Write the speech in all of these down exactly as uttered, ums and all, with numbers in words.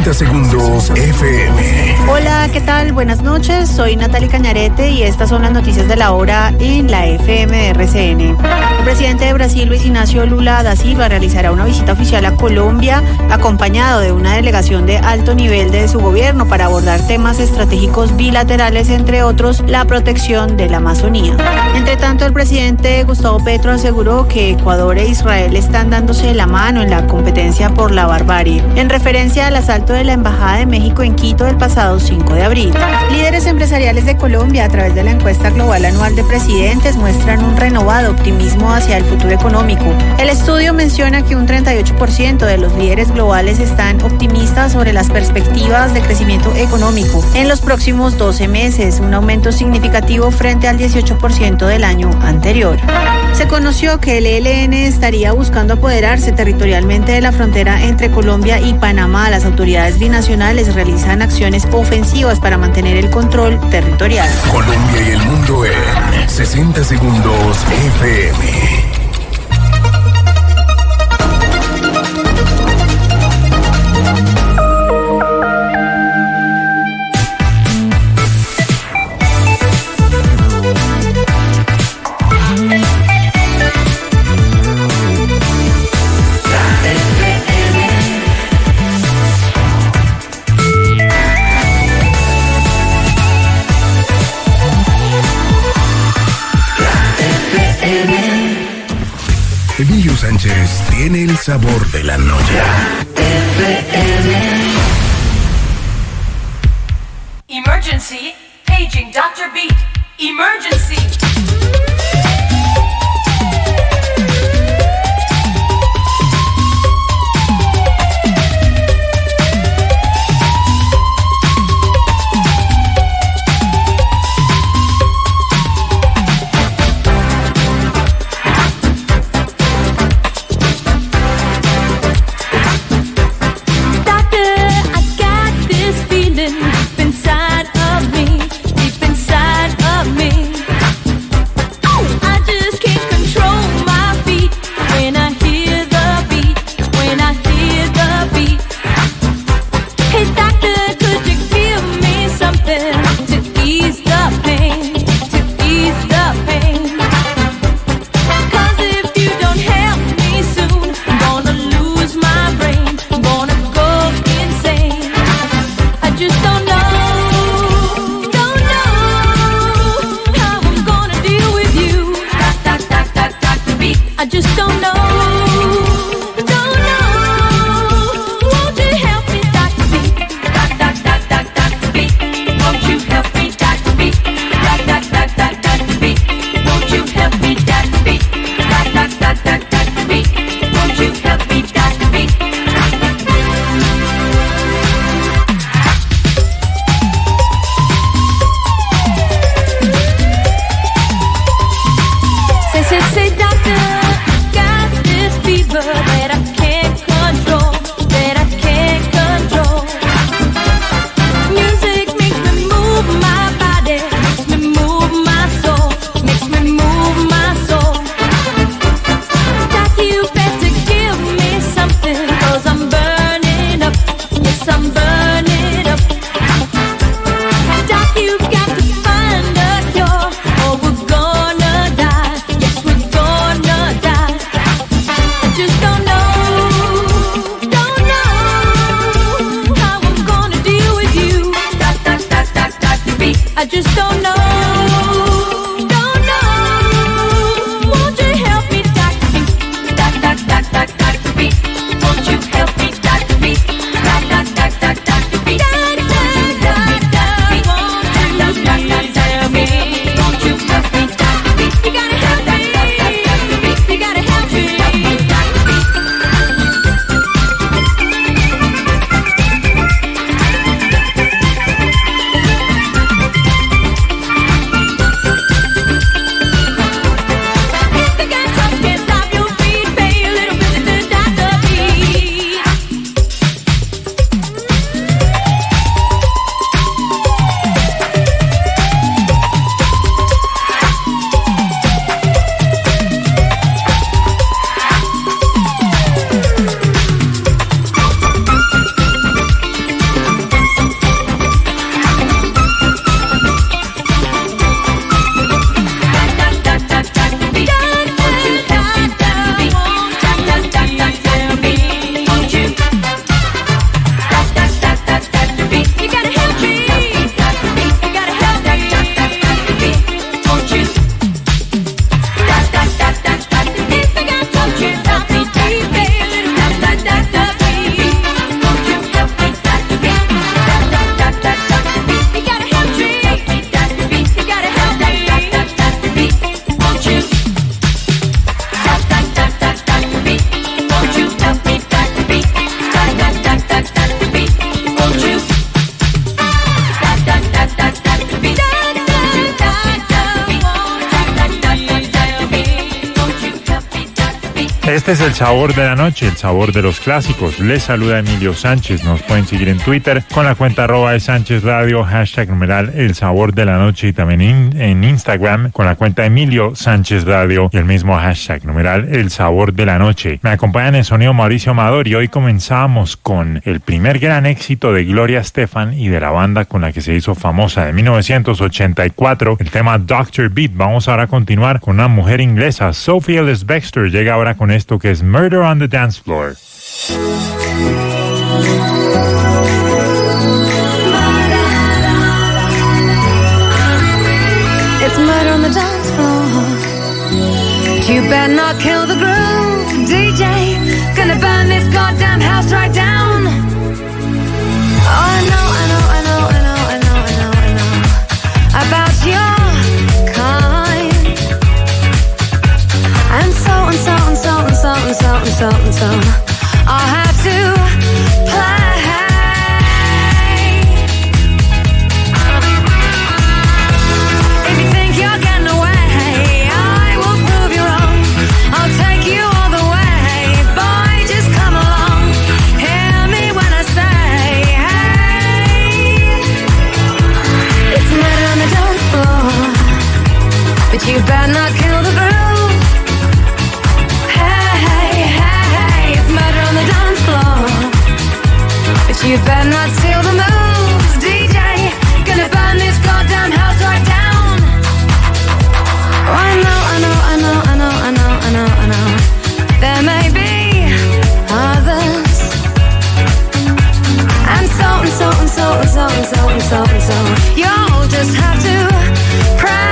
sesenta segundos F M. Hola, ¿qué tal? Buenas noches, soy Natalie Cañarete y estas son las noticias de la hora en la F M de R C N. El presidente de Brasil, Luis Ignacio Lula da Silva, realizará una visita oficial a Colombia, acompañado de una delegación de alto nivel de su gobierno para abordar temas estratégicos bilaterales, entre otros, la protección de la Amazonía. Entre tanto, el presidente Gustavo Petro aseguró que Ecuador e Israel están dándose la mano en la competencia por la barbarie, en referencia al asalto de la Embajada de México en Quito del pasado cinco de abril. Líderes empresariales de Colombia, a través de la encuesta global anual de presidentes, muestran un renovado optimismo hacia el futuro económico. El estudio menciona que un treinta y ocho por ciento de los líderes globales están optimistas sobre las perspectivas de crecimiento económico en los próximos doce meses, un aumento significativo frente al dieciocho por ciento del año anterior. Se conoció que el E L N estaría buscando apoderarse territorialmente de la frontera entre Colombia y Panamá. Las autoridades binacionales realizan acciones ofensivas para mantener el control territorial. Colombia y el mundo en sesenta segundos F M. Emilio Sánchez tiene el sabor de la noche. F M. Emergency, paging doctor Beat. Emergency. Inside of me, deep inside of me. Este es el sabor de la noche, el sabor de los clásicos. Les saluda Emilio Sánchez. Nos pueden seguir en Twitter con la cuenta arroba de Sánchez Radio, hashtag numeral el sabor de la noche, y también in, en Instagram con la cuenta Emilio Sánchez Radio y el mismo hashtag numeral el sabor de la noche. Me acompañan en sonido Mauricio Amador y hoy comenzamos con el primer gran éxito de Gloria Estefan y de la banda con la que se hizo famosa de mil novecientos ochenta y cuatro, el tema doctor Beat. Vamos ahora a continuar con una mujer inglesa. Sophie Ellis-Bextor llega ahora con esto que es Murder on the Dance Floor. It's murder on the dance floor. You better not kill the groove, D J. Gonna burn this goddamn house right down. Oh, I know, I know, I know, I know, I know, I know, I know about your kind. And so and so and so and so and so and so and so I'll have to play. If you think you're getting away, I will prove you wrong. I'll take you all the way. Boy, just come along. Hear me when I say, hey. It's murder on the dance floor, but you better not kill the groove. You better not steal the moves, D J. Gonna burn this goddamn house right down. Oh, I know, I know, I know, I know, I know, I know, I know. There may be others. And so and so and so and so and so and so and so. You'll just have to pray.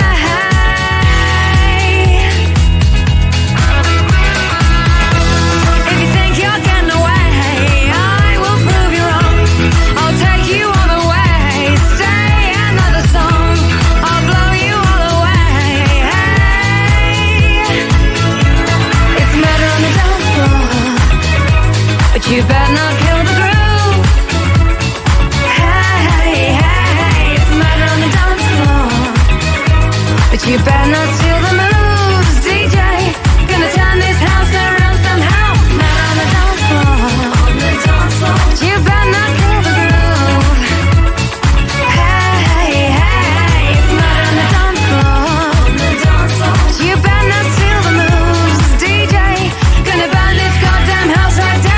You better not kill the groove. Hey, hey, hey, it's murder on the dance floor. But you better not steal the moves, D J. Gonna turn this house around somehow. Murder on the dance floor. On the dance floor. But you better not kill the groove. Hey, hey, hey, it's murder on the dance floor. On the dance floor. But you better not steal the moves, D J. Gonna burn this goddamn house right down.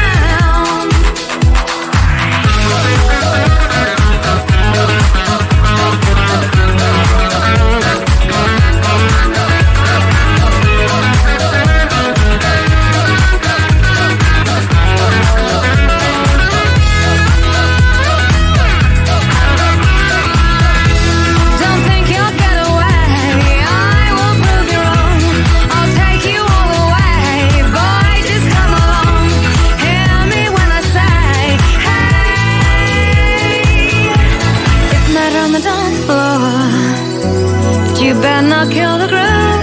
You better not kill the groove.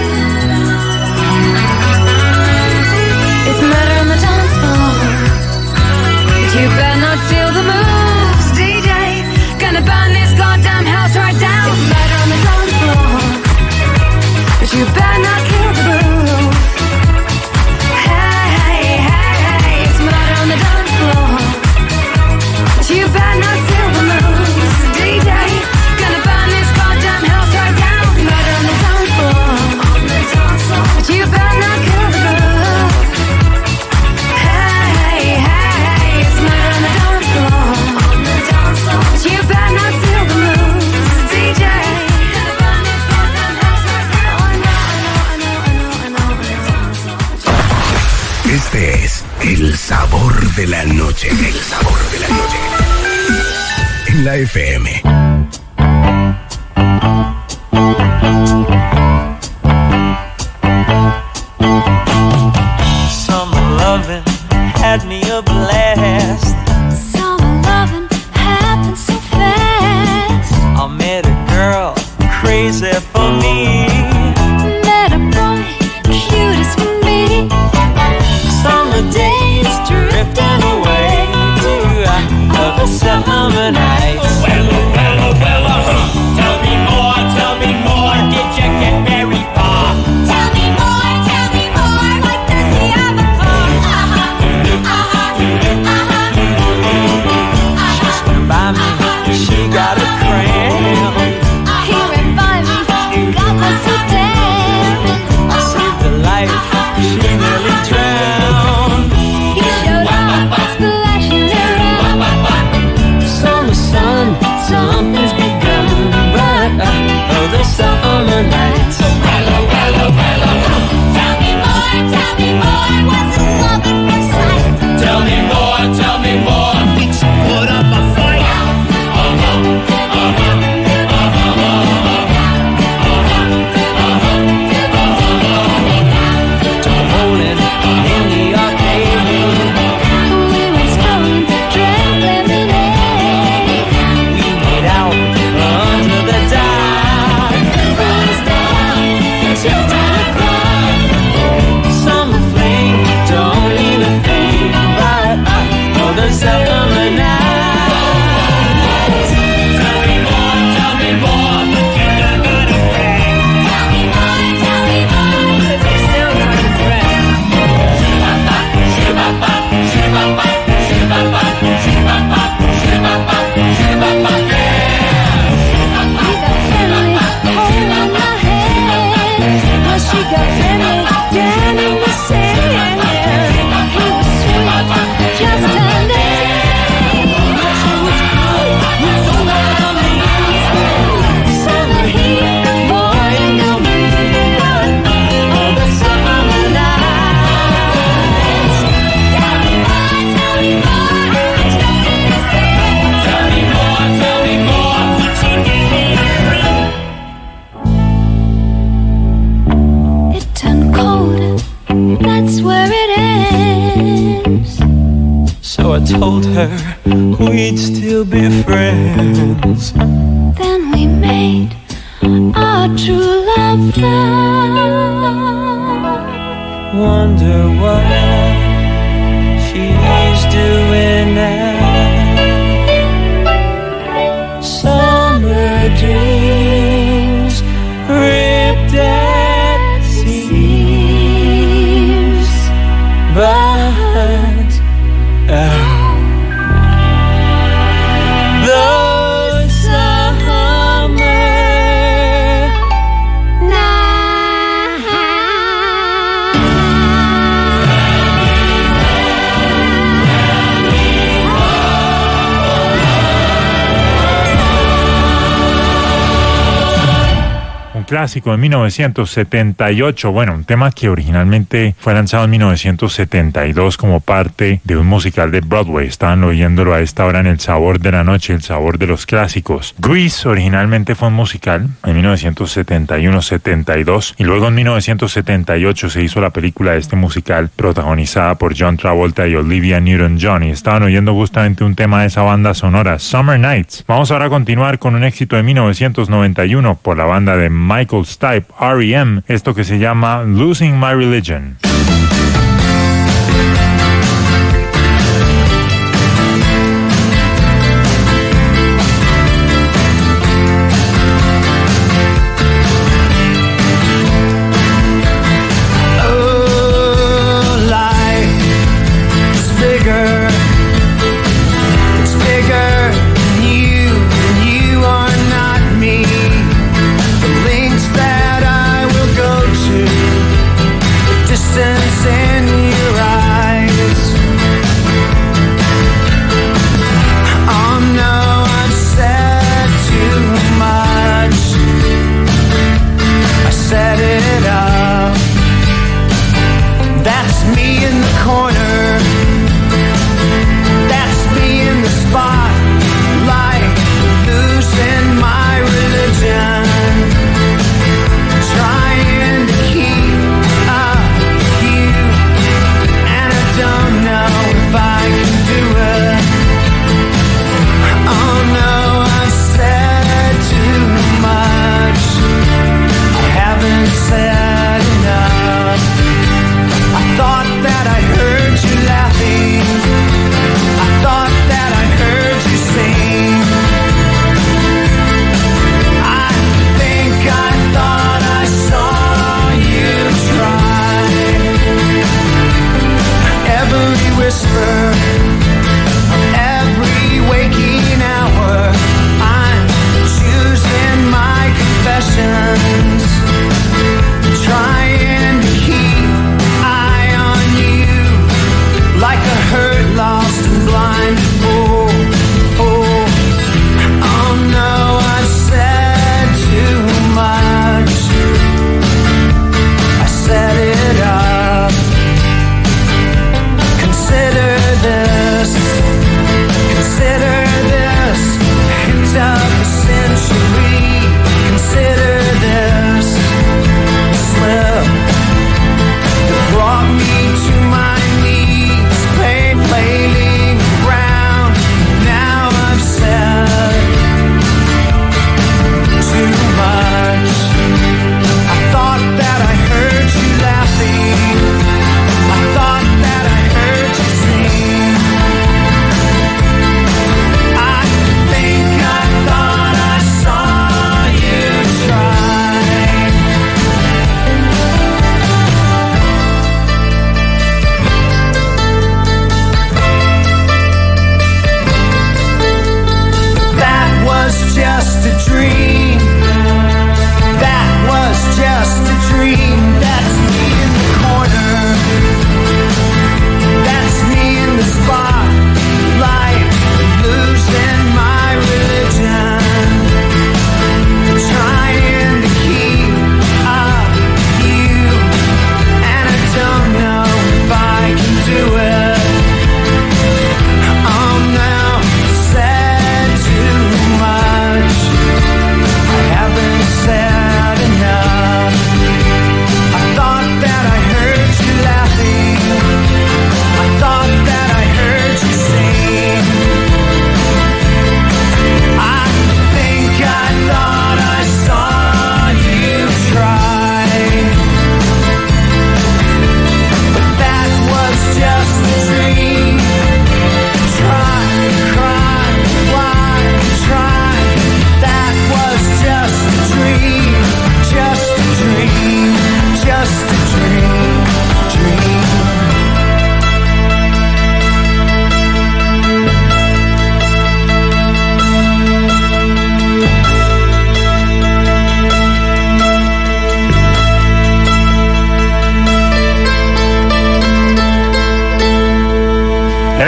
It's murder on the dance floor. But you better not steal the moves, D J. Gonna burn this goddamn house right down. It's murder on the dance floor. But you better not kill the groove. Hey, hey, hey, hey, it's murder on the dance floor. But you better not steal the moves, D J. Gonna burn this goddamn house right down. But you better not kill the groove. Hey, hey, it's murder on the dance floor. But you better not steal the moves, D J. Gonna burn this goddamn house right down. Oh, I know, I know, I know, I know, I know. Este es el sabor de la noche. El sabor de la noche. En la F M. Had me a blast. Summer loving happened so fast. I met a girl crazy for me. Met a boy cute as can be. Summer days drifting away to other summer nights. Well, well, told her we'd still be friends. Then we made our true love vow. Wonder what she's doing now. Summer dreams ripped at seams, but oh, the summer night. Un clásico de mil novecientos setenta y ocho, bueno, un tema que originalmente fue lanzado en mil novecientos setenta y dos como parte de un musical de Broadway. Estaban oyéndolo a esta hora en El Sabor de la Noche, El Sabor de los Clásicos. Grease originalmente fue un musical en mil novecientos setenta y uno setenta y dos y luego en mil novecientos setenta y ocho se hizo la película de este musical protagonizada por John Travolta y Olivia Newton-John, y estaban oyendo justamente un tema de esa banda sonora, Summer Nights. Vamos ahora a continuar con un éxito de mil novecientos noventa y uno por la banda de Michael Stipe, R E M, esto que se llama Losing My Religion. distance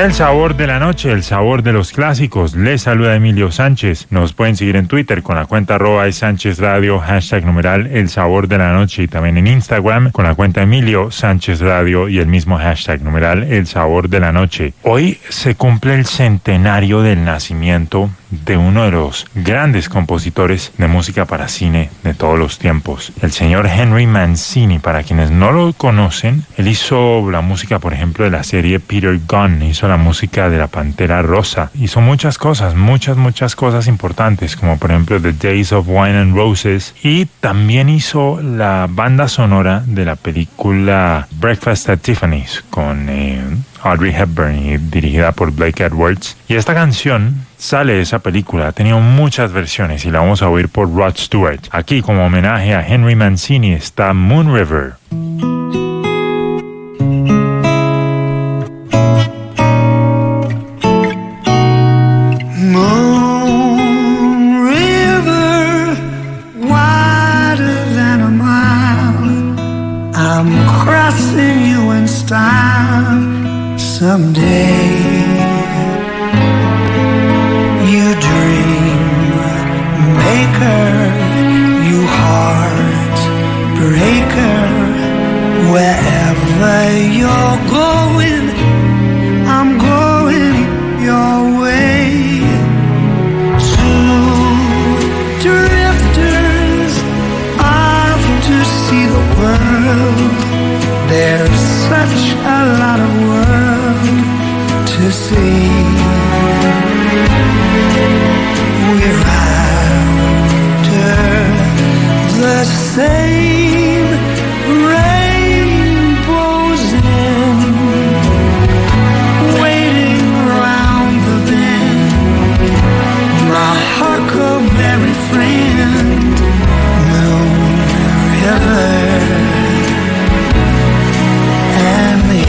El sabor de la noche, el sabor de los clásicos. Les saluda Emilio Sánchez. Nos pueden seguir en Twitter con la cuenta arroba Sánchez Radio, hashtag numeral el sabor de la noche, y también en Instagram con la cuenta Emilio Sánchez Radio y el mismo hashtag numeral el sabor de la noche. Hoy se cumple el centenario del nacimiento de uno de los grandes compositores de música para cine de todos los tiempos, el señor Henry Mancini. Para quienes no lo conocen, él hizo la música, por ejemplo, de la serie Peter Gunn, hizo la música de La Pantera Rosa, hizo muchas cosas, muchas, muchas cosas importantes, como por ejemplo The Days of Wine and Roses, y también hizo la banda sonora de la película Breakfast at Tiffany's con eh, Audrey Hepburn y dirigida por Blake Edwards. Y esta canción sale de esa película, ha tenido muchas versiones y la vamos a oír por Rod Stewart. Aquí, como homenaje a Henry Mancini, está Moon River. Moon River, wider than a mile, I'm crossing you in style someday. You dream maker, you heart breaker, wherever you're going, I'm going your way. Two drifters off to see the world. There's such a lot of world to see. We're after the same rainbows in, waiting round the bend. My huckleberry friend, Moon River, and me.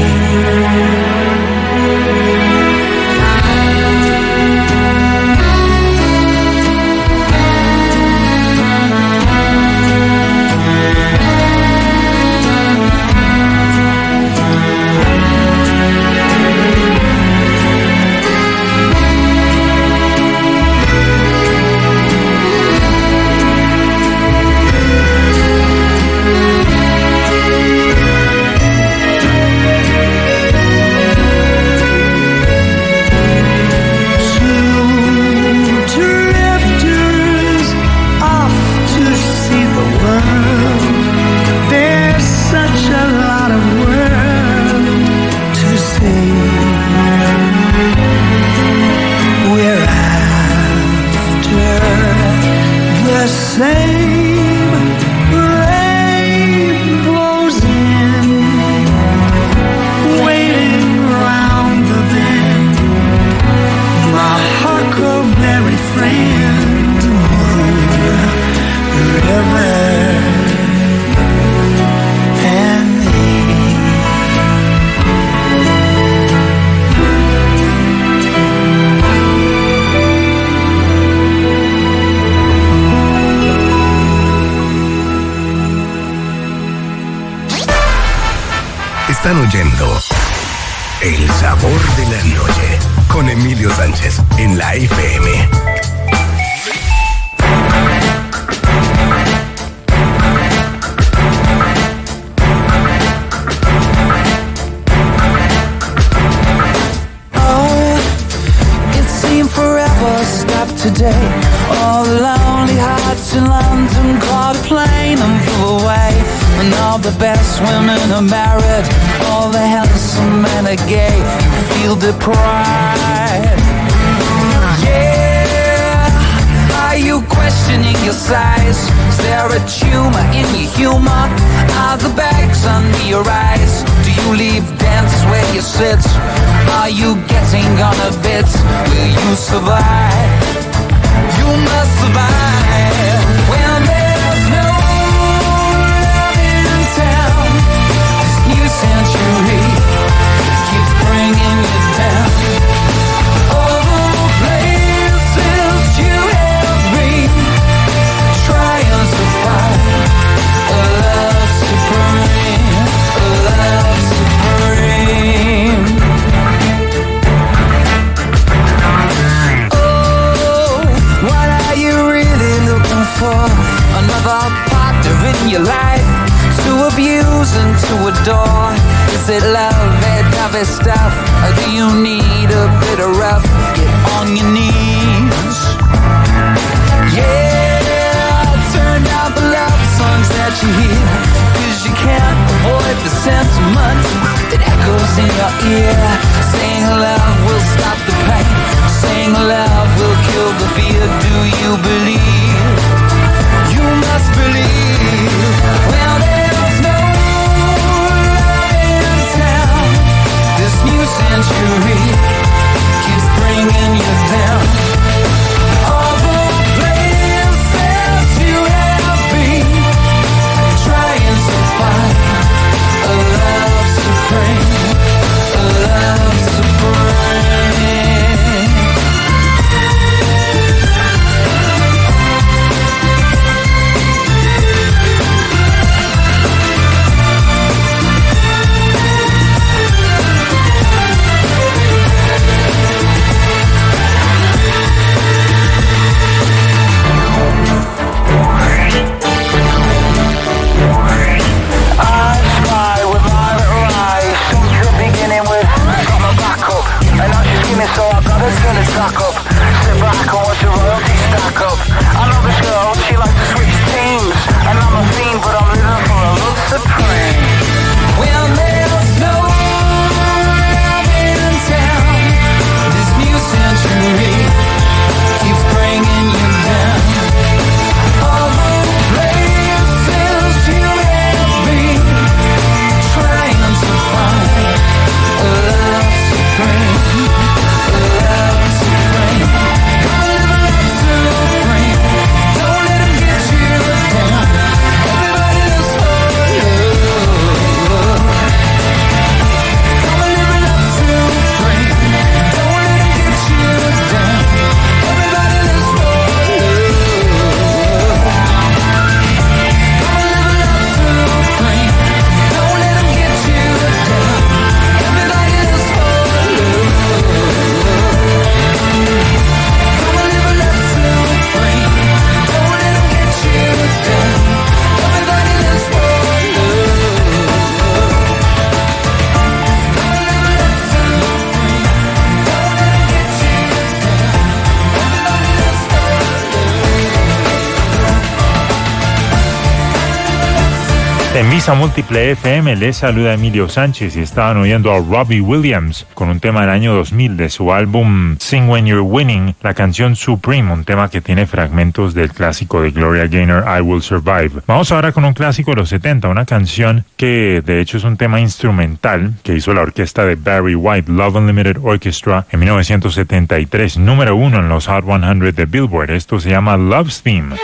Están oyendo El Sabor de la Noche con Emilio Sánchez en la F M. Oh, it seemed forever stopped today. All the lonely hearts in London caught a plane and flew away. And all the best women are married, all the handsome men are gay. You feel deprived. Yeah, are you questioning your size? Is there a tumor in your humor? Are the bags under your eyes? Do you leave dance where you sit? Are you getting on a bit? Will you survive? You must survive when there's no love in town. This new century keeps bringing you down. All the places you have been, trying to find a love supreme, a love supreme. in your life? To abuse and to adore? Is it love, that type of stuff? Or do you need a bit of rough? Get on your knees. Yeah, turn down the love songs that you hear, cause you can't avoid the sentiment that echoes in your ear. Saying love will stop the pain, saying love will kill the fear. Do you believe? You must believe. Well, there's no love in town. This new century keeps bringing you down. All the places you have been, trying to find a love supreme, a love supreme. So I gotta turn it back up. Sit back and watch the royalty stack up. I know this girl, she likes to switch teams, and I'm a fiend, but I'm living for a love supreme. Well, there's no love in town. This new century keeps bringing you down. All the places you have been, trying to find a love supreme. En Misa Múltiple F M les saluda Emilio Sánchez y estaban oyendo a Robbie Williams con un tema del año dos mil de su álbum Sing When You're Winning, la canción Supreme, un tema que tiene fragmentos del clásico de Gloria Gaynor, I Will Survive. Vamos ahora con un clásico de los setenta, una canción que de hecho es un tema instrumental que hizo la orquesta de Barry White, Love Unlimited Orchestra, en mil novecientos setenta y tres, número uno en los Hot cien de Billboard. Esto se llama Love's Theme.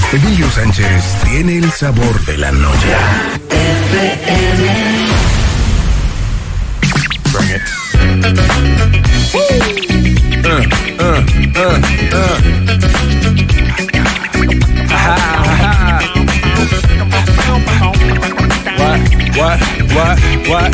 Emilio Sánchez tiene el sabor de la noche. Bring it. Uh, uh, uh, uh. Ha, ha, ha. What, what, what, what?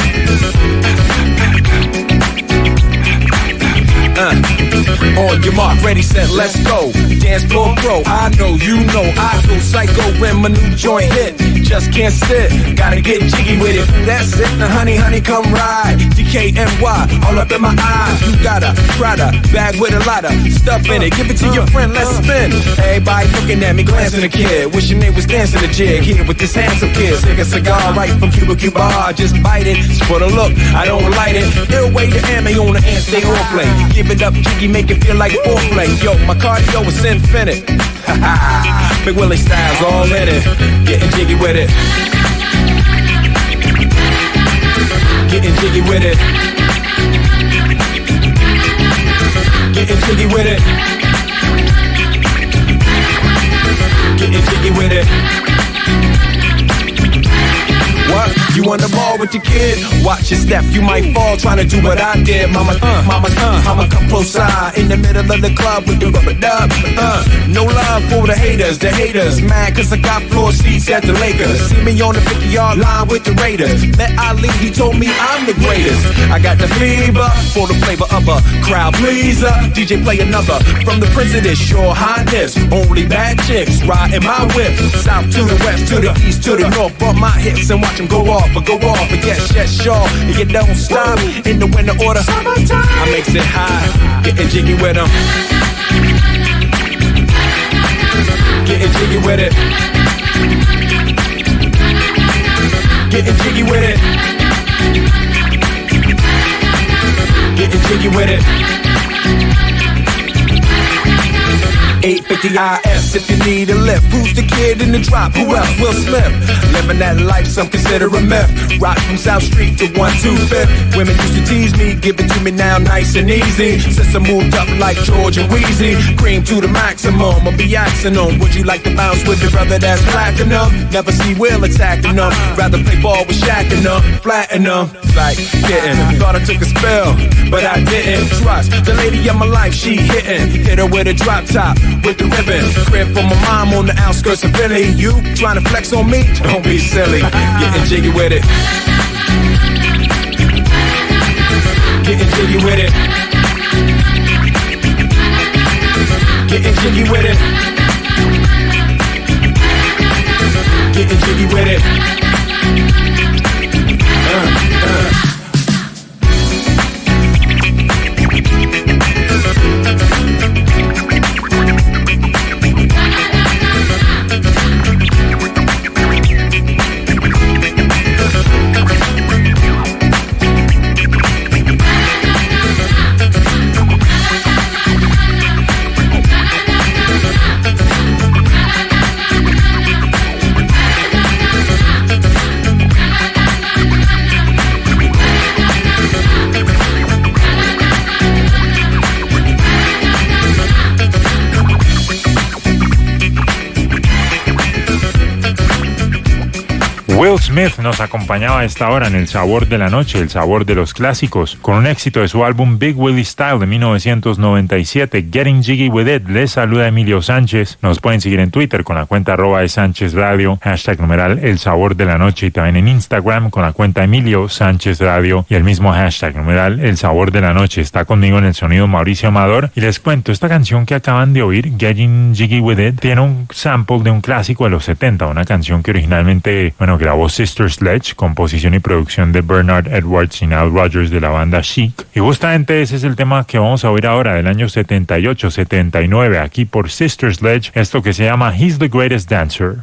Uh, on your mark, ready, set, let's go. Dance floor pro, I know, you know, I go psycho when my new joint hit. Just can't sit, gotta get jiggy with it. That's it, now honey, honey, come ride. D K N Y, all up in my eyes. You got a Prada bag with a lot of stuff in it. Give it to your friend, let's spin. Everybody looking at me, glancing a kid. Wishing they was dancing a jig here with this handsome kid. Stick a cigar right from Cuba Cuba. Just bite it, it's for the look, I don't light it. Ill way to ammo on the hand, stay on play. Give it up, jiggy, make it feel like foreplay. Yo, my cardio is infinite. Big Willie style's all in it. Getting jiggy with it. Getting jiggy with it. Getting jiggy with it. Getting jiggy with it. What? You on the ball with your kid? Watch your step, you might fall trying to do what I did. Mama, uh, mama, uh, mama, come close side in the middle of the club with the rubber dub. Uh, no love for the haters, the haters mad cause I got floor seats at the Lakers. See me on the fifty-yard line with the Raiders. Met Ali, he told me I'm the greatest. I got the fever for the flavor of a crowd pleaser. D J play another from the Prince of this Your Highness. Only bad chicks riding my whip. South to the west, to the east, to the north. Bump my hips and watch them go off. But go off, but yes, yes, sure. And you don't stop in the winter order. I makes it high, getting jiggy with them. Getting jiggy with it. Getting jiggy with it. Getting jiggy with it. eight fifty I S if you need a lift. Who's the kid in the drop? Who else? Will Smith. Living that life, some consider a myth. Rock from South Street to one two fifth. Women used to tease me, give it to me now nice and easy. Since I moved up like George and Wheezy, cream to the maximum, I'll be axing them. Would you like to bounce with your brother that's platinum? Never see Will attacking them. Rather play ball with Shaq and them, flatten them. Like getting, thought I took a spell, but I didn't. Trust the lady of my life, she hitting. Hit her with a drop top, with the ribbon. Crib for my mom on the outskirts of Philly. You trying to flex on me? Don't be silly. Getting jiggy with it. Getting jiggy with it. Getting jiggy with it. Getting jiggy with it. Uh, uh. Will Smith nos acompañaba a esta hora en El Sabor de la Noche, el sabor de los clásicos, con un éxito de su álbum Big Willie Style de mil novecientos noventa y siete, Getting Jiggy With It. Les saluda Emilio Sánchez. Nos pueden seguir en Twitter con la cuenta arroba de Sánchez Radio, hashtag numeral El Sabor de la Noche, y también en Instagram con la cuenta Emilio Sánchez Radio y el mismo hashtag numeral El Sabor de la Noche. Está conmigo en el sonido Mauricio Amador y les cuento, esta canción que acaban de oír, Getting Jiggy With It, tiene un sample de un clásico de los setenta, una canción que originalmente, bueno, grabó Sister Sledge, composición y producción de Bernard Edwards y Nile Rodgers de la banda Chic. Y justamente ese es el tema que vamos a oír ahora, del año setenta y ocho setenta y nueve, aquí por Sister Sledge, esto que se llama He's the Greatest Dancer.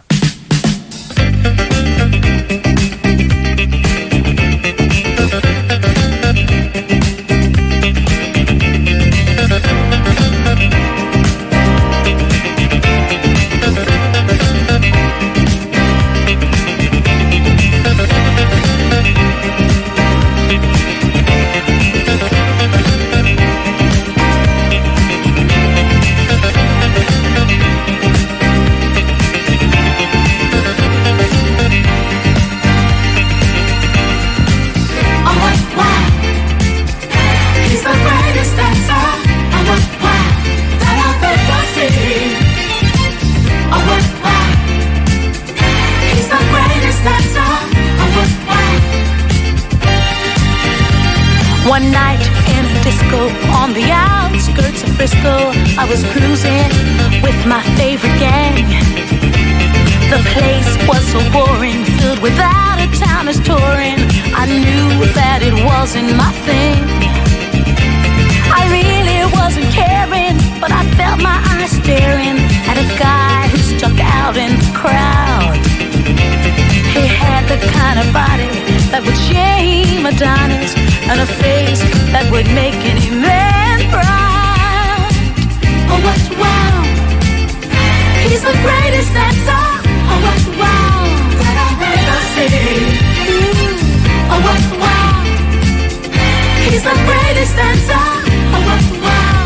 I was cruising with my favorite gang. The place was so boring, filled with out-of-towners touring. I knew that it wasn't my thing. I really wasn't caring, but I felt my eyes staring at a guy who stuck out in the crowd. He had the kind of body that would shame Adonis, and a face that would make any man proud. Oh, what wow! He's the greatest dancer. Oh, what wow! That I've ever seen. Mm. Oh, what wow! He's the greatest dancer. Oh, what wow!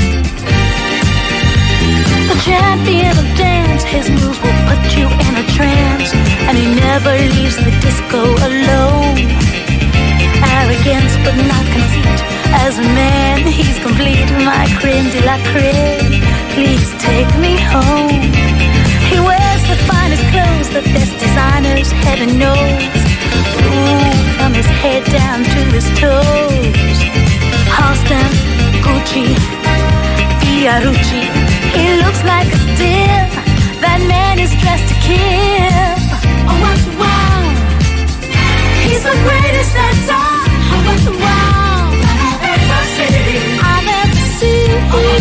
The champion of dance, his moves will put you in a trance, and he never leaves the disco alone. Arrogance but not conceit, as a man he's complete. My creme de la creme, please take me home. He wears the finest clothes, the best designers, heaven knows. Ooh, from his head down to his toes. Halston, Gucci, Fiorucci, he looks like a steal. That man is dressed to kill. Oh, what wow! He's the greatest dancer. Oh, what wow! That I've ever seen. I've ever seen.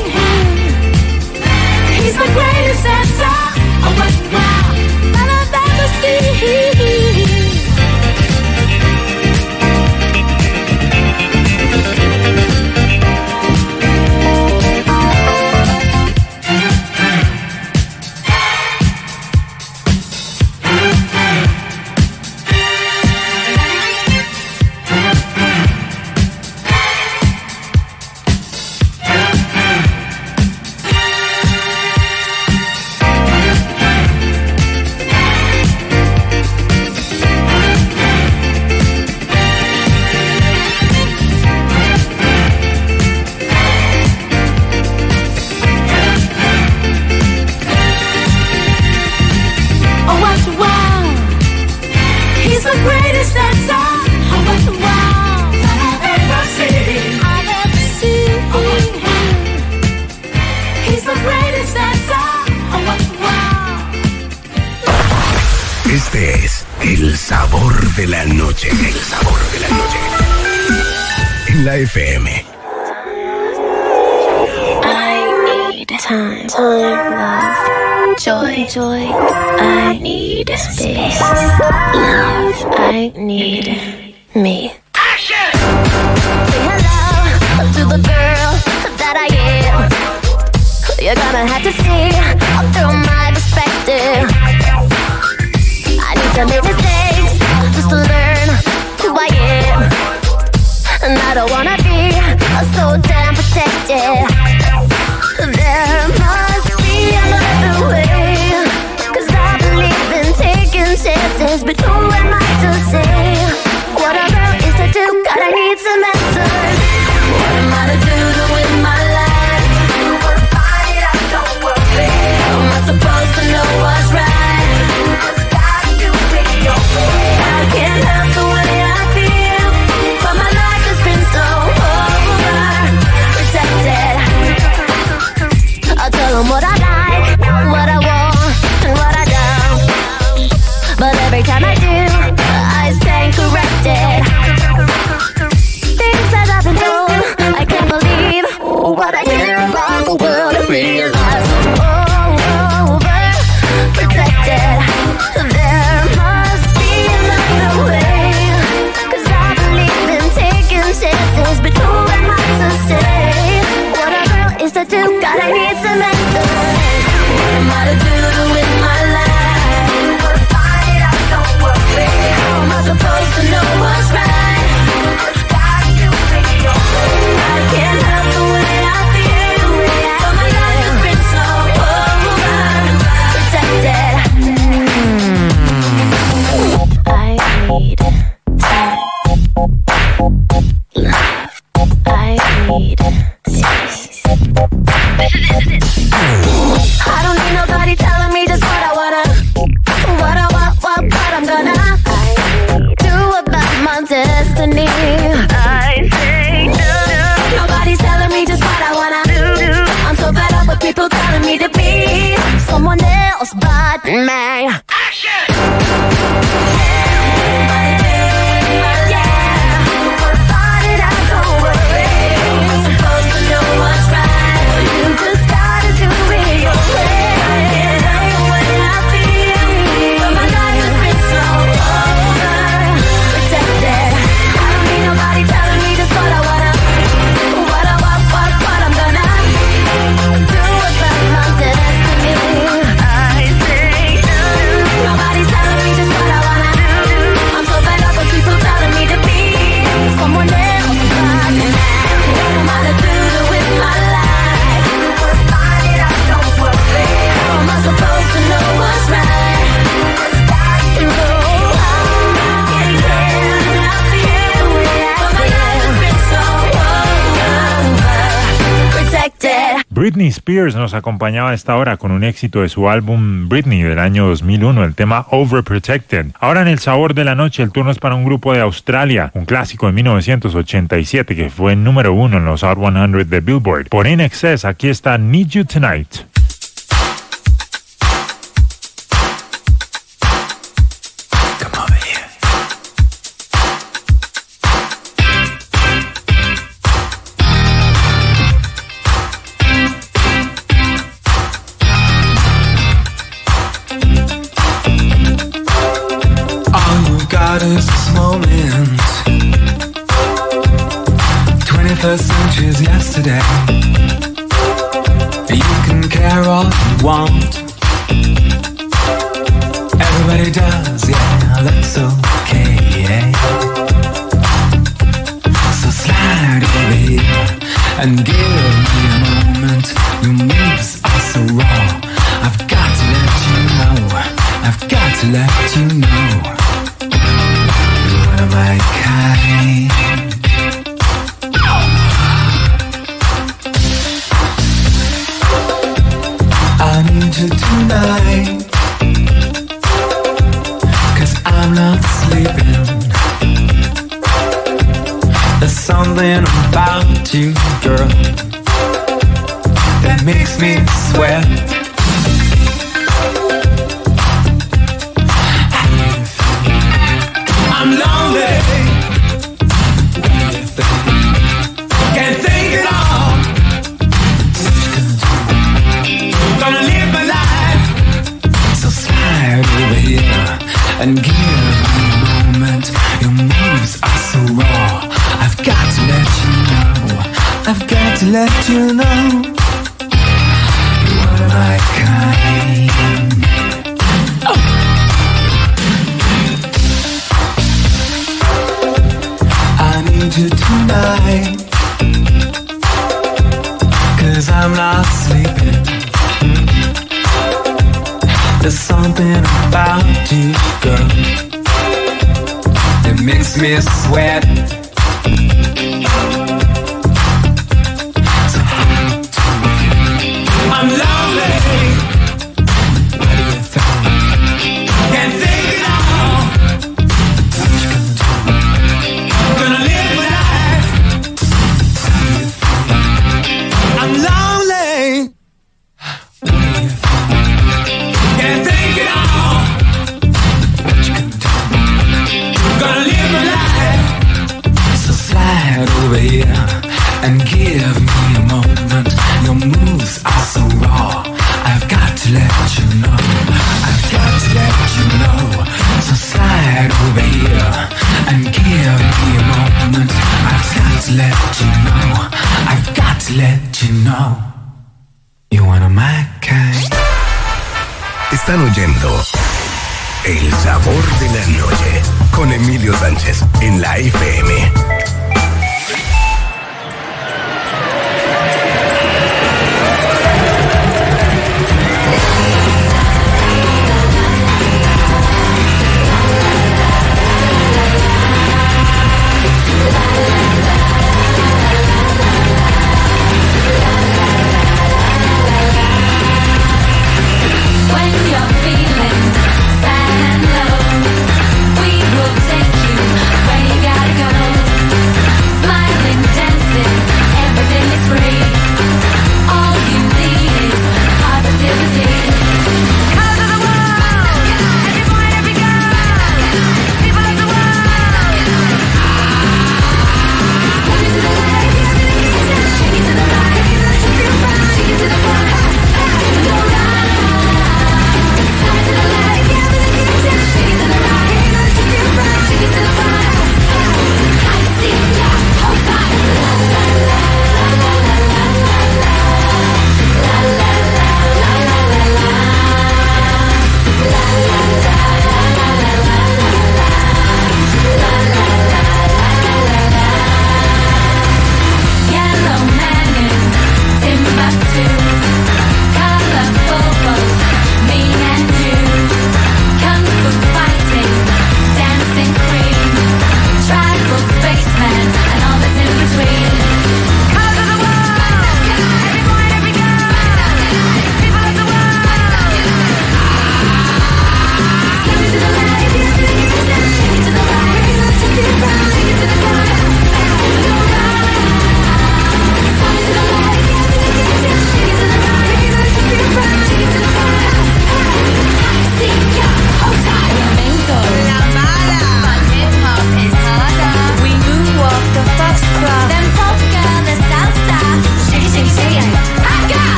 He's the greatest dancer. Oh, what wow! That I've ever seen. Este es el sabor de la noche. El sabor de la noche. En la F M. I need time, time, love, joy, joy. I need space, love. I need me. Action! Say hello to the girl that I am. You're gonna have to see through my perspective. I need to make mistakes just to learn who I am. And I don't wanna be so damn protected. There must be another way, 'cause I believe in taking chances. But who am I to say what a girl is to do? God, I need some answers. What am I to do to win my life? You will find it out, don't worry. How am I supposed to know what's right? I can't help the way I feel, but my life has been so overprotected. I'll tell them what I like, what I want, and what I don't. But every time I do, I stand corrected. Things that I've been told, I can't believe what I hear about the world and realize I'm overprotected. There must be another way, 'cause I believe in taking chances. But who am I to say what a girl is to do? God, I need some answers. What am I to do to win my life? You will find it out, don't worry. How am I supposed to know what's right? I can't help the way I feel. Britney Spears nos acompañaba a esta hora con un éxito de su álbum Britney del año dos mil uno, el tema Overprotected. Ahora en el sabor de la noche el turno es para un grupo de Australia, un clásico de mil novecientos ochenta y siete que fue número uno en los Hot cien de Billboard. Por In Excess, aquí está Need You Tonight. Is this moment twenty-first century's yesterday. You can care all you want, everybody does, yeah, that's okay, yeah. So slide over here and give me a moment. Your moves are so raw, I've got to let you know, I've got to let you know. My kind. I need you tonight, 'cause I'm not sleeping. There's something about you, girl, that makes me sweat. I'm lonely, can't take it all. Gonna live my life, so slide over here and give me a moment. Your moves are so raw, I've got to let you know, I've got to let you know. You're my kind. You tonight, 'cause I'm not sleeping. There's something about you, girl, that makes me sweat. So I'm lonely. What do you think? Can't take it all. What you gonna do? Gonna live. I'm lonely, can't take it all. What you gonna do? Gonna live my life. So slide over here and give me a moment. Your moves are so raw, I've got to let you know, I've got to let you know. So slide over here and give me a moment. I've got to let you know, I've got to let you know. You wanna my kind. Están oyendo El Sabor de la Noche con Emilio Sánchez en la F M. When you're feeling sad and low, we will take you where you gotta go.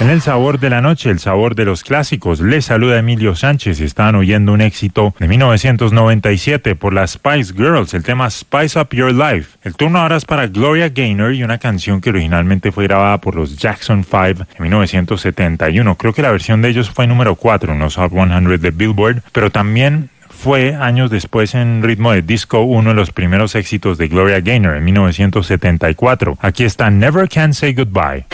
En el sabor de la noche, el sabor de los clásicos, les saluda Emilio Sánchez. Están oyendo un éxito de mil novecientos noventa y siete por las Spice Girls, el tema Spice Up Your Life. El turno ahora es para Gloria Gaynor y una canción que originalmente fue grabada por los Jackson Five en mil novecientos setenta y uno. Creo que la versión de ellos fue número cuatro en los Hot cien de Billboard, pero también fue años después en ritmo de disco uno de los primeros éxitos de Gloria Gaynor en mil novecientos setenta y cuatro. Aquí está Never Can Say Goodbye.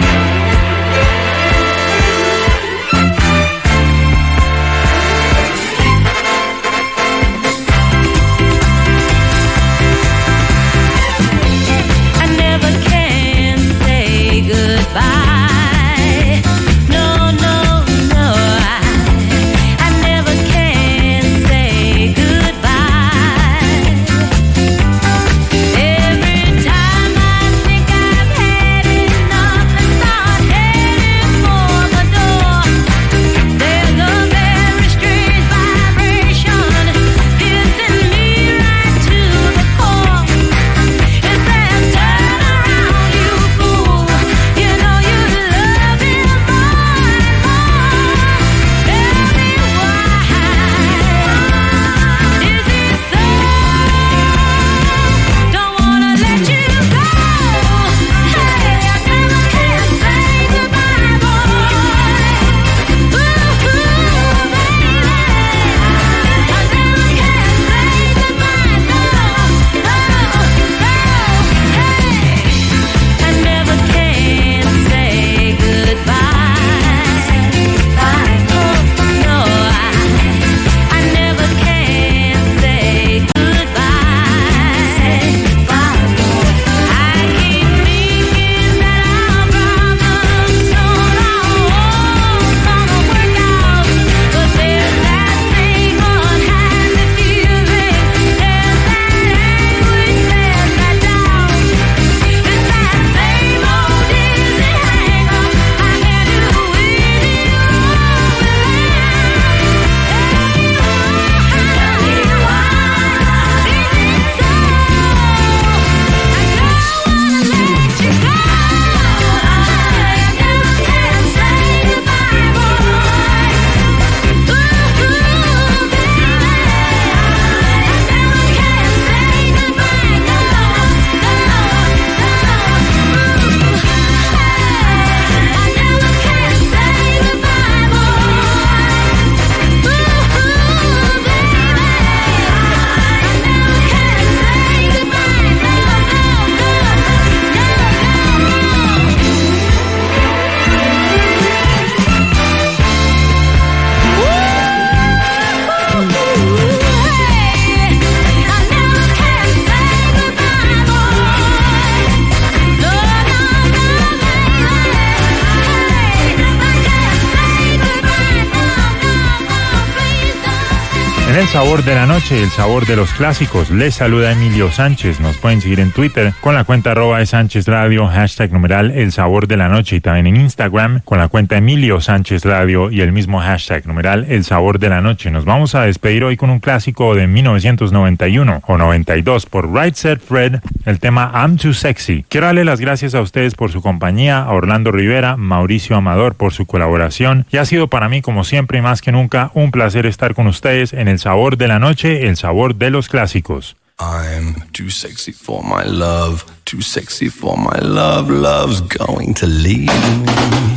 En el sabor de la noche, el sabor de los clásicos, les saluda Emilio Sánchez. Nos pueden seguir en Twitter con la cuenta arroba de Sánchez Radio, hashtag numeral el sabor de la noche, y también en Instagram con la cuenta Emilio Sánchez Radio y el mismo hashtag numeral el sabor de la noche. Nos vamos a despedir hoy con un clásico de mil novecientos noventa y uno o noventa y dos por Right Said Fred, el tema I'm Too Sexy. Quiero darle las gracias a ustedes por su compañía, a Orlando Rivera, Mauricio Amador por su colaboración, y ha sido para mí, como siempre y más que nunca, un placer estar con ustedes en el sabor de la noche, el sabor de los clásicos. I'm too sexy for my love, too sexy for my love, love's going to leave me.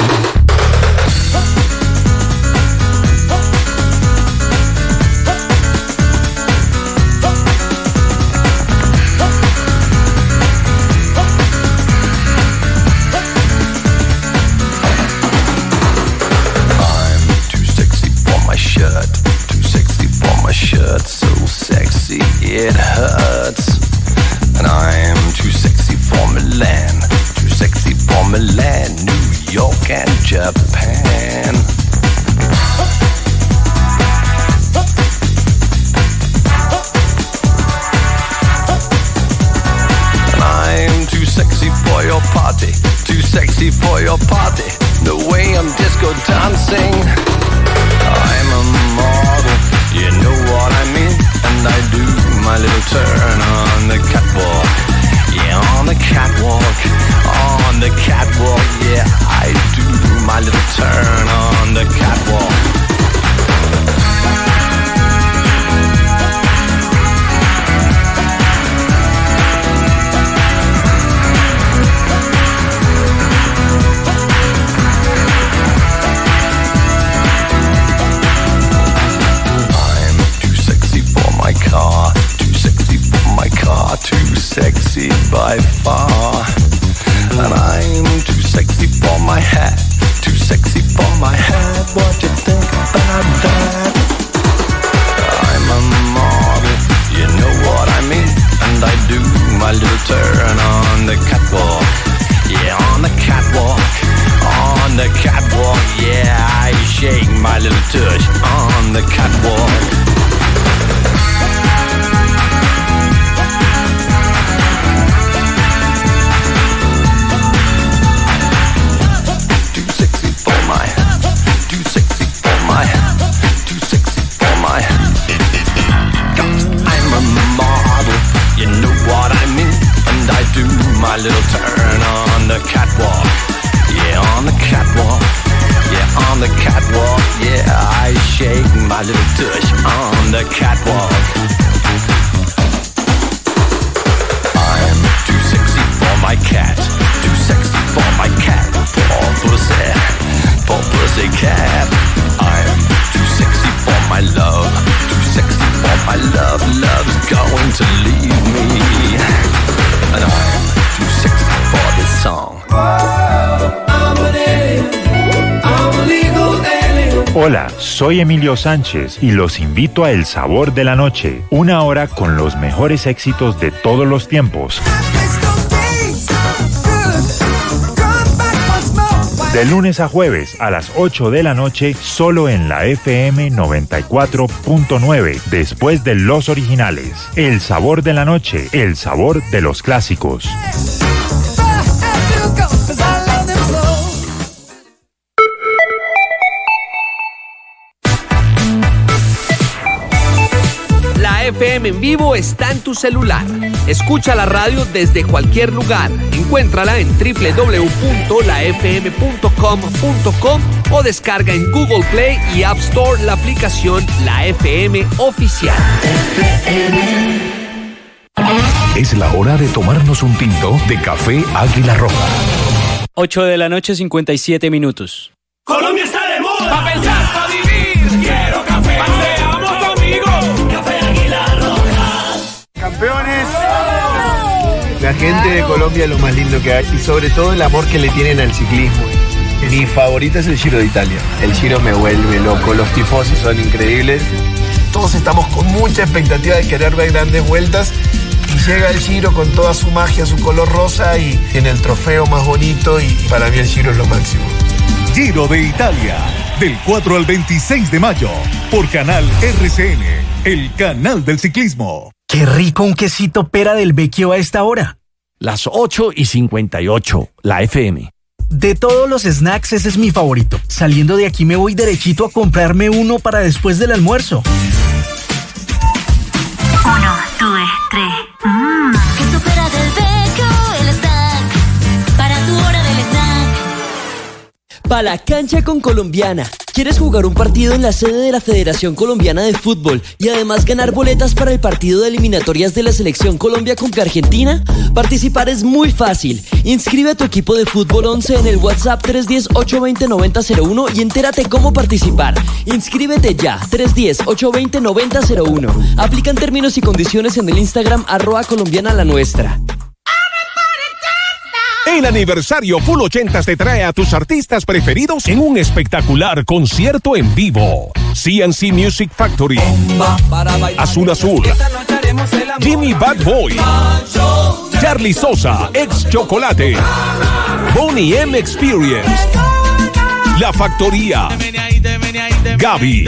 It hurts, and I'm too sexy for Milan, too sexy for Milan, New York and Japan. And I'm too sexy for your party, too sexy for your party, the way I'm disco dancing. I'm a model, you know what I mean, and I do my little turn on the catwalk, yeah, on the catwalk, on the catwalk, yeah, I do my little turn by far. And I'm too sexy for my hat, too sexy for my hat. What you think about that? I'm a model, you know what I mean. And I do my little turn on the catwalk. Yeah, on the catwalk, on the catwalk. Yeah, I shake my little tush on the catwalk. My little turn on the catwalk. Yeah, on the catwalk. Yeah, on the catwalk. Yeah, I shake my little tush on the catwalk. I'm too sexy for my cat. Too sexy for my cat. Poor pussy. Poor pussy cat. I'm too sexy for my love. Too sexy for my love. Love's going to leave me. And I'm too sexy for this song. I'm an alien. I'm a legal alien. Hola, soy Emilio Sánchez y los invito a El Sabor de la Noche, una hora con los mejores éxitos de todos los tiempos. De lunes a jueves a las ocho de la noche, solo en la F M noventa y cuatro punto nueve, después de los originales. El Sabor de la Noche, el sabor de los clásicos. La F M en vivo está en tu celular. Escucha la radio desde cualquier lugar. Encuéntrala en doble u doble u doble u punto la f m punto com punto com o descarga en Google Play y App Store la aplicación La F M Oficial. Es la hora de tomarnos un tinto de café Águila Roja. ocho de la noche, cincuenta y siete minutos. Colombia está de moda. Pa' pensar, pa' vivir. Quiero café. Paseamos, amigos. Café Águila Roja. Campeones. La gente de Colombia es lo más lindo que hay y sobre todo el amor que le tienen al ciclismo. Mi favorita es el Giro de Italia. El Giro me vuelve loco, los tifosi son increíbles. Todos estamos con mucha expectativa de querer ver grandes vueltas y llega el Giro con toda su magia, su color rosa y en el trofeo más bonito y para mí el Giro es lo máximo. Giro de Italia, del cuatro al veintiséis de mayo, por Canal R C N, el canal del ciclismo. Qué rico un quesito pera del Vecchio a esta hora. Las ocho y cincuenta y ocho, la F M. De todos los snacks ese es mi favorito. Saliendo de aquí me voy derechito a comprarme uno para después del almuerzo. Uno, dos, tres. Mmm. Queso pera del Vecchio, el snack. Para tu hora del snack. Pa' la cancha con Colombiana. ¿Quieres jugar un partido en la sede de la Federación Colombiana de Fútbol y además ganar boletas para el partido de eliminatorias de la Selección Colombia contra Argentina? Participar es muy fácil. Inscribe a tu equipo de fútbol once en el WhatsApp tres uno cero, ocho dos cero, nueve cero cero uno y entérate cómo participar. Inscríbete ya, tres uno cero, ocho dos cero, nueve cero cero uno. Aplican términos y condiciones en el Instagram arroba colombiana la nuestra. El aniversario Full ochentas te trae a tus artistas preferidos en un espectacular concierto en vivo. C and C Music Factory, Azul Azul, Jimmy Bad Boy, Charlie Sosa, Ex Chocolate, Boney M Experience, La Factoría, Gaby,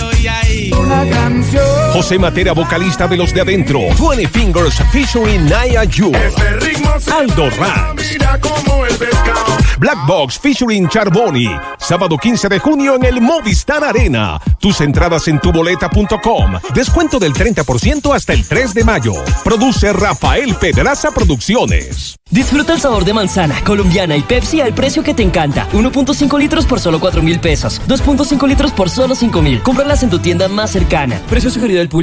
José Matera, vocalista de Los de Adentro, Twenty Fingers featuring Naya Yu, Aldo Ranks, Black Box featuring Charboni, sábado quince de junio en el Movistar Arena. Tus entradas en tuboleta punto com. Descuento del treinta por ciento hasta el tres de mayo. Produce Rafael Pedraza Producciones. Disfruta el sabor de manzana, colombiana y Pepsi al precio que te encanta. uno punto cinco litros por solo cuatro mil pesos. dos punto cinco litros por solo cinco mil. Cómpralas en tu tienda más cercana. Precio sugerido del público.